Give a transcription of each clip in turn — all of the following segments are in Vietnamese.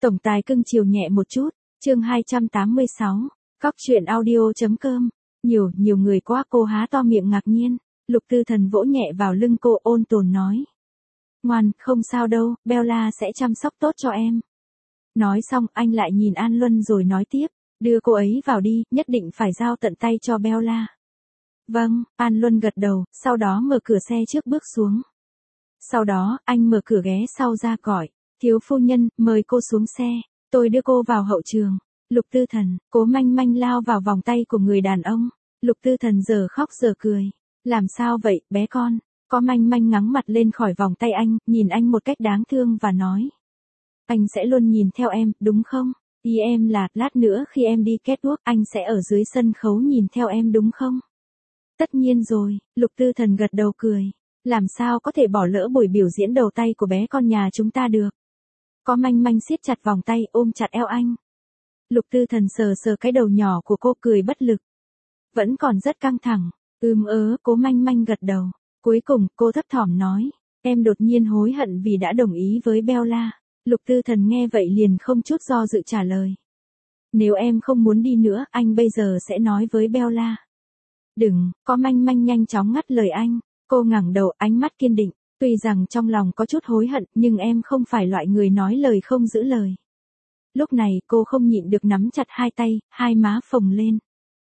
Tổng tài cưng chiều nhẹ một chút, chương 286, Cóc truyện audio.com. Nhiều người quá, cô há to miệng ngạc nhiên. Lục Tư Thần vỗ nhẹ vào lưng cô, ôn tồn nói. Ngoan, không sao đâu, Bella sẽ chăm sóc tốt cho em. Nói xong anh lại nhìn An Luân rồi nói tiếp, đưa cô ấy vào đi, nhất định phải giao tận tay cho Bella. Vâng, An Luân gật đầu, sau đó mở cửa xe trước bước xuống. Sau đó, anh mở cửa ghé sau ra gọi, thiếu phu nhân, mời cô xuống xe, tôi đưa cô vào hậu trường. Lục Tư Thần, Cố Manh Manh lao vào vòng tay của người đàn ông. Lục Tư Thần giờ khóc giờ cười. Làm sao vậy, bé con? Có Manh Manh ngắng mặt lên khỏi vòng tay anh, nhìn anh một cách đáng thương và nói. Anh sẽ luôn nhìn theo em, đúng không? Ý em là, lát nữa khi em đi catwalk, anh sẽ ở dưới sân khấu nhìn theo em đúng không? Tất nhiên rồi, Lục Tư Thần gật đầu cười. Làm sao có thể bỏ lỡ buổi biểu diễn đầu tay của bé con nhà chúng ta được? Có Manh Manh siết chặt vòng tay, ôm chặt eo anh. Lục Tư Thần sờ sờ cái đầu nhỏ của cô, cười bất lực. Vẫn còn rất căng thẳng. Cố Manh Manh gật đầu. Cuối cùng, cô thấp thỏm nói. Em đột nhiên hối hận vì đã đồng ý với Bella. Lục Tư Thần nghe vậy liền không chút do dự trả lời. Nếu em không muốn đi nữa, anh bây giờ sẽ nói với Bella. Đừng, Có Manh Manh nhanh chóng ngắt lời anh. Cô ngẩng đầu, ánh mắt kiên định. Tuy rằng trong lòng có chút hối hận, nhưng em không phải loại người nói lời không giữ lời. Lúc này cô không nhịn được nắm chặt hai tay, hai má phồng lên.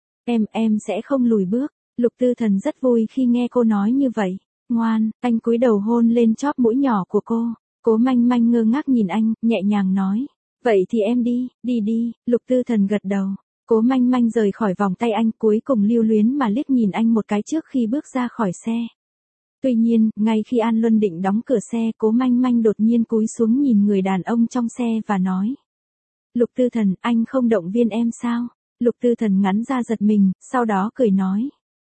Em sẽ không lùi bước. Lục Tư Thần rất vui khi nghe cô nói như vậy. Ngoan, anh cúi đầu hôn lên chóp mũi nhỏ của cô. Cố Manh Manh ngơ ngác nhìn anh, nhẹ nhàng nói. Vậy thì em đi. Lục Tư Thần gật đầu. Cố Manh Manh rời khỏi vòng tay anh, cuối cùng lưu luyến mà liếc nhìn anh một cái trước khi bước ra khỏi xe. Tuy nhiên, ngay khi An Luân định đóng cửa xe, Cố Manh Manh đột nhiên cúi xuống nhìn người đàn ông trong xe và nói. Lục Tư Thần, anh không động viên em sao? Lục Tư Thần ngắn ra giật mình, sau đó cười nói.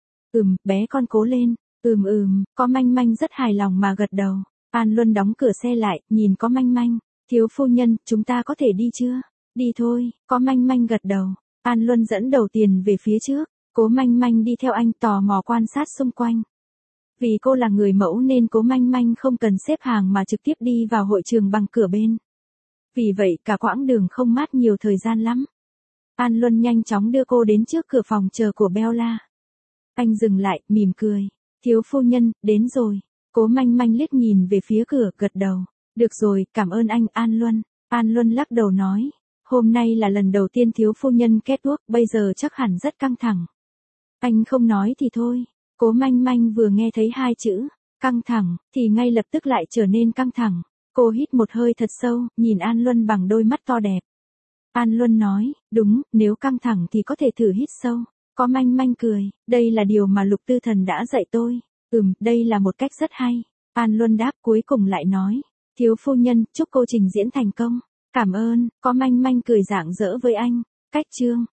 Bé con cố lên. Có Manh Manh rất hài lòng mà gật đầu. An Luân đóng cửa xe lại, nhìn Có Manh Manh. Thiếu phu nhân, chúng ta có thể đi chưa? Đi thôi, Có Manh Manh gật đầu. An Luân dẫn đầu tiền về phía trước. Cố Manh Manh đi theo anh, tò mò quan sát xung quanh. Vì cô là người mẫu nên Cố Manh Manh không cần xếp hàng mà trực tiếp đi vào hội trường bằng cửa bên. Vì vậy cả quãng đường không mất nhiều thời gian lắm. An Luân nhanh chóng đưa cô đến trước cửa phòng chờ của Bella. Anh dừng lại, mỉm cười. Thiếu phu nhân, đến rồi. Cố Manh Manh liếc nhìn về phía cửa, gật đầu. Được rồi, cảm ơn anh, An Luân. An Luân lắc đầu nói. Hôm nay là lần đầu tiên thiếu phu nhân catwalk, bây giờ chắc hẳn rất căng thẳng. Anh không nói thì thôi. Cố Manh Manh vừa nghe thấy hai chữ, căng thẳng, thì ngay lập tức lại trở nên căng thẳng. Cô hít một hơi thật sâu, nhìn An Luân bằng đôi mắt to đẹp. An Luân nói, đúng, nếu căng thẳng thì có thể thử hít sâu. Có Manh Manh cười, đây là điều mà Lục Tư Thần đã dạy tôi. Đây là một cách rất hay. An Luân đáp, cuối cùng lại nói. Thiếu phu nhân, chúc cô trình diễn thành công. Cảm ơn, Có Manh Manh cười rạng rỡ với anh. Cách chương.